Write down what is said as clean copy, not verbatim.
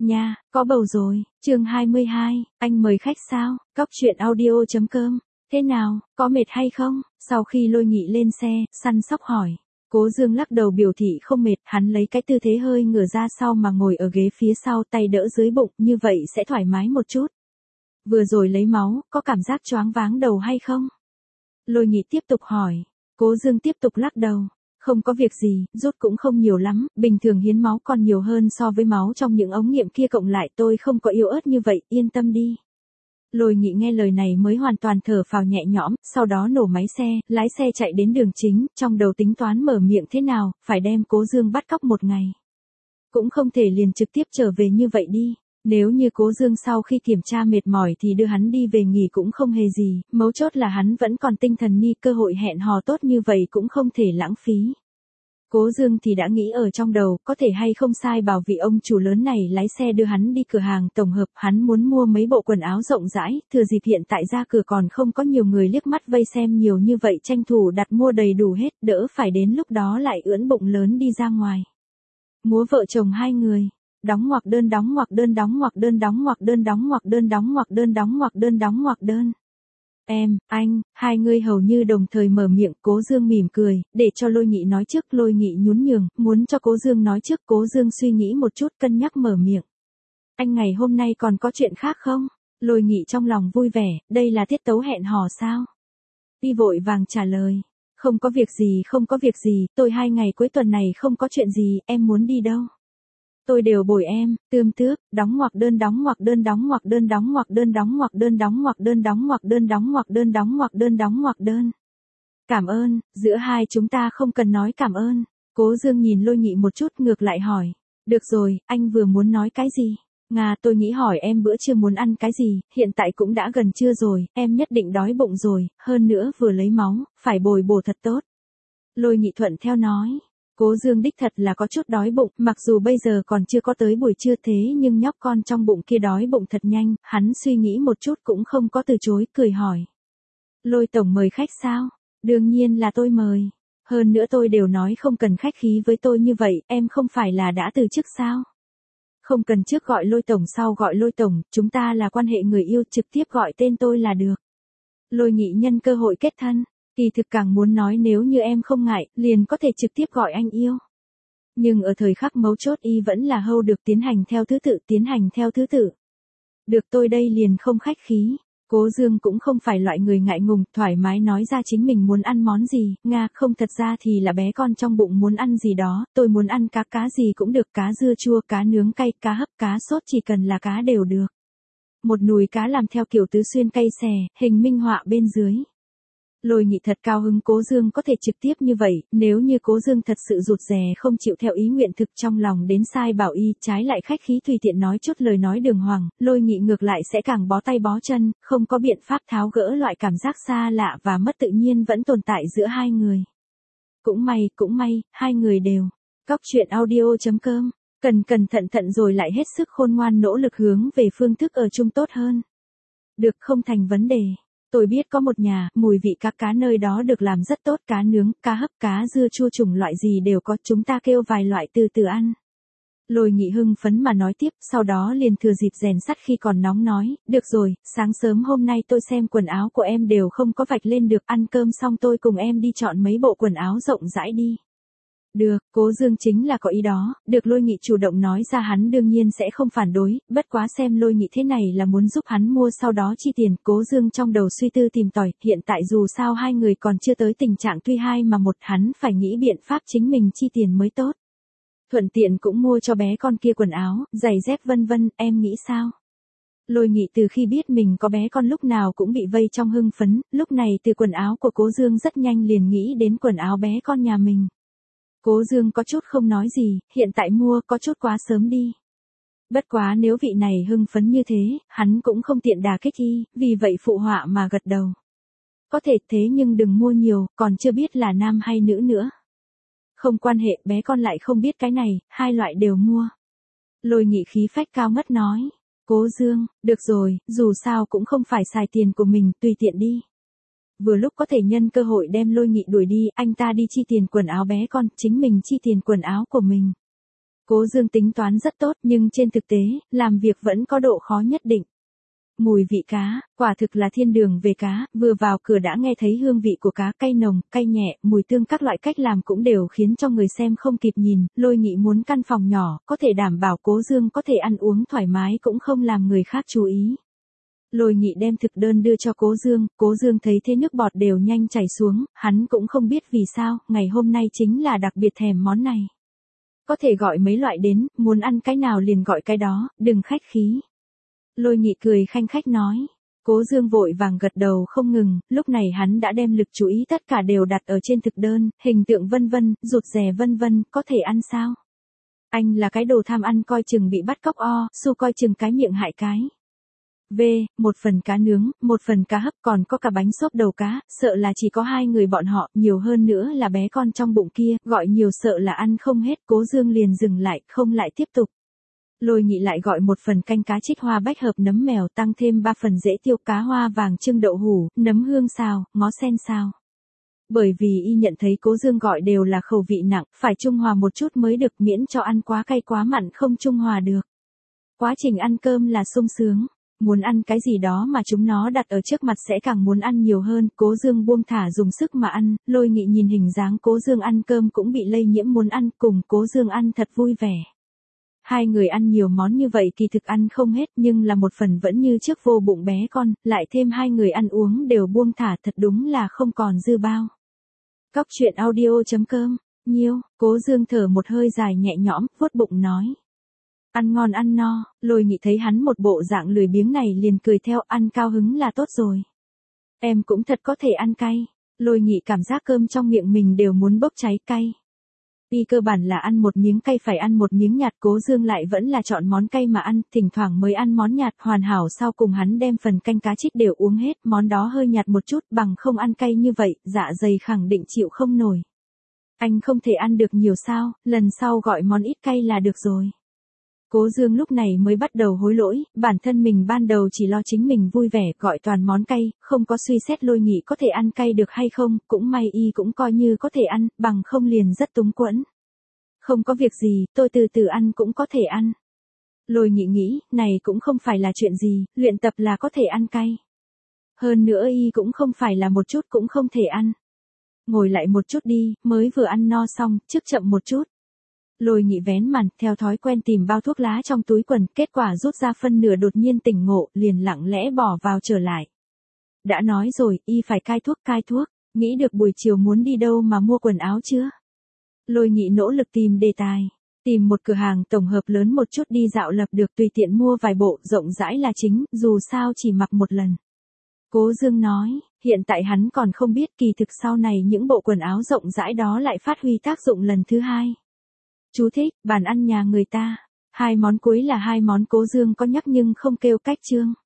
Nha, có bầu rồi, chương 22, anh mời khách sao, Cóc truyện audio.com, thế nào, có mệt hay không? Sau khi Lôi Nghị lên xe, săn sóc hỏi. Cố Dương lắc đầu biểu thị không mệt, hắn lấy cái tư thế hơi ngửa ra sau mà ngồi ở ghế phía sau, tay đỡ dưới bụng, như vậy sẽ thoải mái một chút. Vừa rồi lấy máu, có cảm giác choáng váng đầu hay không? Lôi Nghị tiếp tục hỏi. Cố Dương tiếp tục lắc đầu. Không có việc gì, rút cũng không nhiều lắm, bình thường hiến máu còn nhiều hơn so với máu trong những ống nghiệm kia cộng lại, tôi không có yếu ớt như vậy, yên tâm đi. Lôi Nghị nghe lời này mới hoàn toàn thở phào nhẹ nhõm, sau đó nổ máy xe, lái xe chạy đến đường chính, trong đầu tính toán mở miệng thế nào, phải đem Cố Dương bắt cóc một ngày. Cũng không thể liền trực tiếp trở về như vậy đi. Nếu như Cố Dương sau khi kiểm tra mệt mỏi thì đưa hắn đi về nghỉ cũng không hề gì, mấu chốt là hắn vẫn còn tinh thần ni, cơ hội hẹn hò tốt như vậy cũng không thể lãng phí. Cố Dương thì đã nghĩ ở trong đầu, có thể hay không sai bảo vị ông chủ lớn này lái xe đưa hắn đi cửa hàng tổng hợp, hắn muốn mua mấy bộ quần áo rộng rãi, thừa dịp hiện tại ra cửa còn không có nhiều người liếc mắt vây xem nhiều như vậy, tranh thủ đặt mua đầy đủ hết, đỡ phải đến lúc đó lại ưỡn bụng lớn đi ra ngoài. Múa vợ chồng hai người. Đóng ngoặc đơn đóng ngoặc đơn đóng ngoặc đơn đóng ngoặc đơn đóng ngoặc đơn đóng ngoặc đơn đóng ngoặc đơn đóng ngoặc đơn. Em, anh, hai người hầu như đồng thời mở miệng. Cố Dương mỉm cười, để cho Lôi Nghị nói trước. Lôi Nghị nhún nhường, muốn cho Cố Dương nói trước. Cố Dương suy nghĩ một chút cân nhắc mở miệng. Anh ngày hôm nay còn có chuyện khác không? Lôi Nghị trong lòng vui vẻ, đây là tiết tấu hẹn hò sao? Y vội vàng trả lời. Không có việc gì, không có việc gì, tôi 2 ngày cuối tuần này không có chuyện gì, em muốn đi đâu? Tôi đều bồi em, tươm tước, đóng ngoặc đơn đóng ngoặc đơn đóng ngoặc đơn đóng ngoặc đơn đóng ngoặc đơn đóng ngoặc đơn đóng ngoặc đơn đóng ngoặc đơn đóng ngoặc đơn đóng ngoặc đơn. Cảm ơn, giữa hai chúng ta không cần nói cảm ơn. Cố Dương nhìn Lôi Nghị một chút ngược lại hỏi. Được rồi, anh vừa muốn nói cái gì? Tôi nghĩ hỏi em bữa trưa muốn ăn cái gì, hiện tại cũng đã gần trưa rồi, em nhất định đói bụng rồi, hơn nữa vừa lấy máu, phải bồi bổ thật tốt. Lôi Nghị thuận theo nói. Cố Dương đích thật là có chút đói bụng, mặc dù bây giờ còn chưa có tới buổi trưa thế nhưng nhóc con trong bụng kia đói bụng thật nhanh, hắn suy nghĩ một chút cũng không có từ chối, cười hỏi. Lôi tổng mời khách sao? Đương nhiên là tôi mời. Hơn nữa tôi đều nói không cần khách khí với tôi như vậy, em không phải là đã từ chức sao? Không cần trước gọi Lôi tổng sau gọi Lôi tổng, chúng ta là quan hệ người yêu, trực tiếp gọi tên tôi là được. Lôi Nghị nhân cơ hội kết thân. Kỳ thực càng muốn nói nếu như em không ngại, liền có thể trực tiếp gọi anh yêu. Nhưng ở thời khắc mấu chốt y vẫn là hâu được tiến hành theo thứ tự, tiến hành theo thứ tự. Được tôi đây liền không khách khí. Cố Dương cũng không phải loại người ngại ngùng, thoải mái nói ra chính mình muốn ăn món gì, không thật ra thì là bé con trong bụng muốn ăn gì đó, tôi muốn ăn cá gì cũng được, cá dưa chua, cá nướng cay, cá hấp, cá sốt chỉ cần là cá đều được. Một nùi cá làm theo kiểu tứ xuyên cay xè, hình minh họa bên dưới. Lôi Nghị thật cao hứng Cố Dương có thể trực tiếp như vậy, nếu như Cố Dương thật sự rụt rè không chịu theo ý nguyện thực trong lòng đến sai bảo y, trái lại khách khí tùy tiện nói chút lời nói đường hoàng, Lôi Nghị ngược lại sẽ càng bó tay bó chân, không có biện pháp tháo gỡ loại cảm giác xa lạ và mất tự nhiên vẫn tồn tại giữa hai người. Cũng may, hai người đều. Cóc truyện audio.com, cẩn thận rồi lại hết sức khôn ngoan nỗ lực hướng về phương thức ở chung tốt hơn. Được, không thành vấn đề. Tôi biết có một nhà, mùi vị cá nơi đó được làm rất tốt, cá nướng, cá hấp, cá dưa chua chủng loại gì đều có, chúng ta kêu vài loại từ từ ăn. Lôi Nghị hưng phấn mà nói tiếp, sau đó liền thừa dịp rèn sắt khi còn nóng nói, được rồi, sáng sớm hôm nay tôi xem quần áo của em đều không có vạch lên được, ăn cơm xong tôi cùng em đi chọn mấy bộ quần áo rộng rãi đi. Được, Cố Dương chính là có ý đó, được Lôi Nghị chủ động nói ra hắn đương nhiên sẽ không phản đối, bất quá xem Lôi Nghị thế này là muốn giúp hắn mua sau đó chi tiền, Cố Dương trong đầu suy tư tìm tòi, hiện tại dù sao hai người còn chưa tới tình trạng tuy hai mà một, hắn phải nghĩ biện pháp chính mình chi tiền mới tốt. Thuận tiện cũng mua cho bé con kia quần áo, giày dép vân vân, em nghĩ sao? Lôi Nghị từ khi biết mình có bé con lúc nào cũng bị vây trong hưng phấn, lúc này từ quần áo của Cố Dương rất nhanh liền nghĩ đến quần áo bé con nhà mình. Cố Dương có chút không nói gì, hiện tại mua có chút quá sớm đi. Bất quá nếu vị này hưng phấn như thế, hắn cũng không tiện đà kích y, vì vậy phụ họa mà gật đầu. Có thể thế nhưng đừng mua nhiều, còn chưa biết là nam hay nữ nữa. Không quan hệ, bé con lại không biết cái này, hai loại đều mua. Lôi Nghị khí phách cao ngất nói. Cố Dương, được rồi, dù sao cũng không phải xài tiền của mình, tùy tiện đi. Vừa lúc có thể nhân cơ hội đem Lôi Nghị đuổi đi, anh ta đi chi tiền quần áo bé con, chính mình chi tiền quần áo của mình. Cố Dương tính toán rất tốt nhưng trên thực tế, làm việc vẫn có độ khó nhất định. Mùi vị cá, quả thực là thiên đường về cá, vừa vào cửa đã nghe thấy hương vị của cá cay nồng, cay nhẹ, mùi tương các loại cách làm cũng đều khiến cho người xem không kịp nhìn, Lôi Nghị muốn căn phòng nhỏ, có thể đảm bảo Cố Dương có thể ăn uống thoải mái cũng không làm người khác chú ý. Lôi Nghị đem thực đơn đưa cho Cố Dương thấy thế nước bọt đều nhanh chảy xuống, hắn cũng không biết vì sao, ngày hôm nay chính là đặc biệt thèm món này. Có thể gọi mấy loại đến, muốn ăn cái nào liền gọi cái đó, đừng khách khí. Lôi Nghị cười khanh khách nói. Cố Dương vội vàng gật đầu không ngừng, lúc này hắn đã đem lực chú ý tất cả đều đặt ở trên thực đơn, hình tượng vân vân, rụt rè vân vân, có thể ăn sao? Anh là cái đồ tham ăn coi chừng bị bắt cóc su coi chừng cái miệng hại cái. Một phần cá nướng, một phần cá hấp còn có cả bánh xốp đầu cá, sợ là chỉ có 2 người bọn họ, nhiều hơn nữa là bé con trong bụng kia, gọi nhiều sợ là ăn không hết, Cố Dương liền dừng lại, không lại tiếp tục. Lôi Nghị lại gọi một phần canh cá trích hoa bách hợp nấm mèo tăng thêm 3 phần dễ tiêu cá hoa vàng trưng đậu hủ, nấm hương xào, ngó sen xào. Bởi vì y nhận thấy Cố Dương gọi đều là khẩu vị nặng, phải trung hòa một chút mới được miễn cho ăn quá cay quá mặn không trung hòa được. Quá trình ăn cơm là sung sướng. Muốn ăn cái gì đó mà chúng nó đặt ở trước mặt sẽ càng muốn ăn nhiều hơn, Cố Dương buông thả dùng sức mà ăn, Lôi Nghị nhìn hình dáng Cố Dương ăn cơm cũng bị lây nhiễm muốn ăn, cùng Cố Dương ăn thật vui vẻ. 2 người ăn nhiều món như vậy kỳ thực ăn không hết nhưng là một phần vẫn như trước vô bụng bé con, lại thêm 2 người ăn uống đều buông thả thật đúng là không còn dư bao. Cóc truyện audio.com, Nhiêu, Cố Dương thở một hơi dài nhẹ nhõm, vuốt bụng nói. Ăn ngon ăn no, Lôi Nghị thấy hắn một bộ dạng lười biếng này liền cười theo, ăn cao hứng là tốt rồi. Em cũng thật có thể ăn cay. Lôi Nghị cảm giác cơm trong miệng mình đều muốn bốc cháy cay. Y cơ bản là ăn một miếng cay phải ăn một miếng nhạt, Cố Dương lại vẫn là chọn món cay mà ăn, thỉnh thoảng mới ăn món nhạt, hoàn hảo sau cùng hắn đem phần canh cá trích đều uống hết, món đó hơi nhạt một chút, bằng không ăn cay như vậy, dạ dày khẳng định chịu không nổi. Anh không thể ăn được nhiều sao, lần sau gọi món ít cay là được rồi. Cố Dương lúc này mới bắt đầu hối lỗi, bản thân mình ban đầu chỉ lo chính mình vui vẻ, gọi toàn món cay, không có suy xét Lôi Nghị có thể ăn cay được hay không, cũng may y cũng coi như có thể ăn, bằng không liền rất túng quẫn. Không có việc gì, tôi từ từ ăn cũng có thể ăn. Lôi Nghị nghĩ, này cũng không phải là chuyện gì, luyện tập là có thể ăn cay. Hơn nữa y cũng không phải là một chút cũng không thể ăn. Ngồi lại một chút đi, mới vừa ăn no xong, trước chậm một chút. Lôi Nghị vén màn, theo thói quen tìm bao thuốc lá trong túi quần, kết quả rút ra phân nửa đột nhiên tỉnh ngộ, liền lặng lẽ bỏ vào trở lại. Đã nói rồi, y phải cai thuốc, nghĩ được buổi chiều muốn đi đâu mà mua quần áo chưa? Lôi Nghị nỗ lực tìm đề tài, tìm một cửa hàng tổng hợp lớn một chút đi dạo lập được tùy tiện mua vài bộ, rộng rãi là chính, dù sao chỉ mặc một lần. Cố Dương nói, hiện tại hắn còn không biết kỳ thực sau này những bộ quần áo rộng rãi đó lại phát huy tác dụng lần thứ 2. Chú thích, bàn ăn nhà người ta. 2 món cuối là 2 món Cố Dương có nhắc nhưng không kêu cách chương.